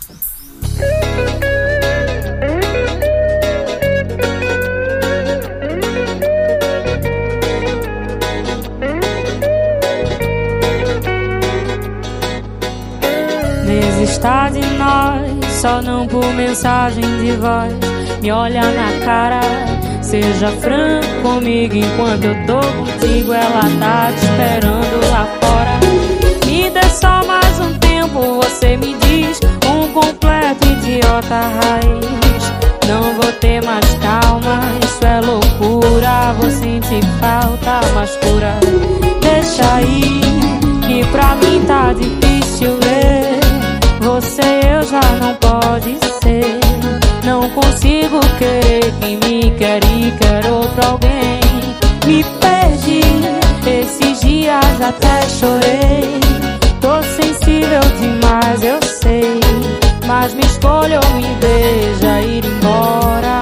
Desista de nós, só não por mensagem de voz. Me olha na cara, seja franco comigo. Enquanto eu tô contigo, ela tá te esperando lá fora. Me dê só mais um tempo, você me diz, um completo idiota raiz. Não vou ter mais calma, isso é loucura. Vou sentir falta, mas cura. Deixa aí, que pra mim tá difícil ver. Você eu já não pode ser. Não consigo querer quem me quer e quer outro alguém. Me perdi, esses dias até chorei. Tô sensível demais, eu sei, mas me escolha ou me deixa ir embora.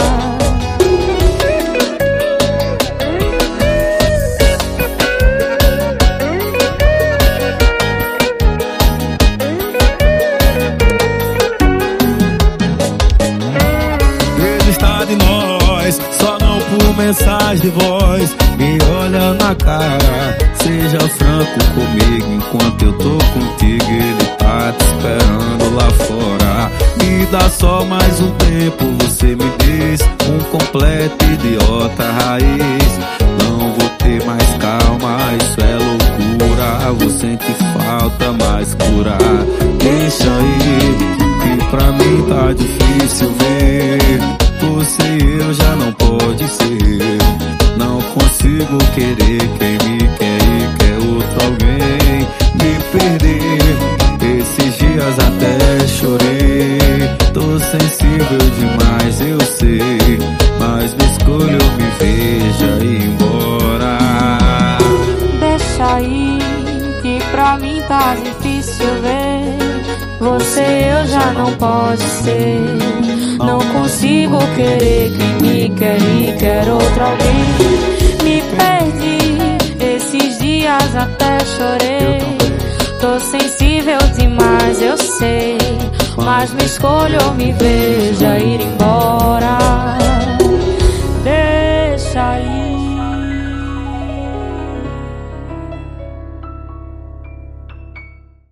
Desista de nós, só não por mensagem de voz. Me olha na cara, seja franco comigo. Enquanto eu tô contigo, ele tá te esperando lá fora. Me dá só mais um tempo, você me diz, um completo idiota raiz. Não vou ter mais calma, isso é loucura. Vou sentir falta, mas curar. Deixa aí, que pra mim tá difícil ver. Você e eu já não pode ser. Não consigo querer quem me quer e quer outro alguém. Me perder, esses dias até chorei. Tô sensível demais, eu sei, mas me escolha ou me veja ir embora. Deixa aí, que pra mim tá difícil ver. Você eu já não pode ser. Não consigo querer quem me quer e quer outro alguém. Me perdi, esses dias até chorei. Tô sensível demais, eu sei, mas me escolha ou me veja ir embora.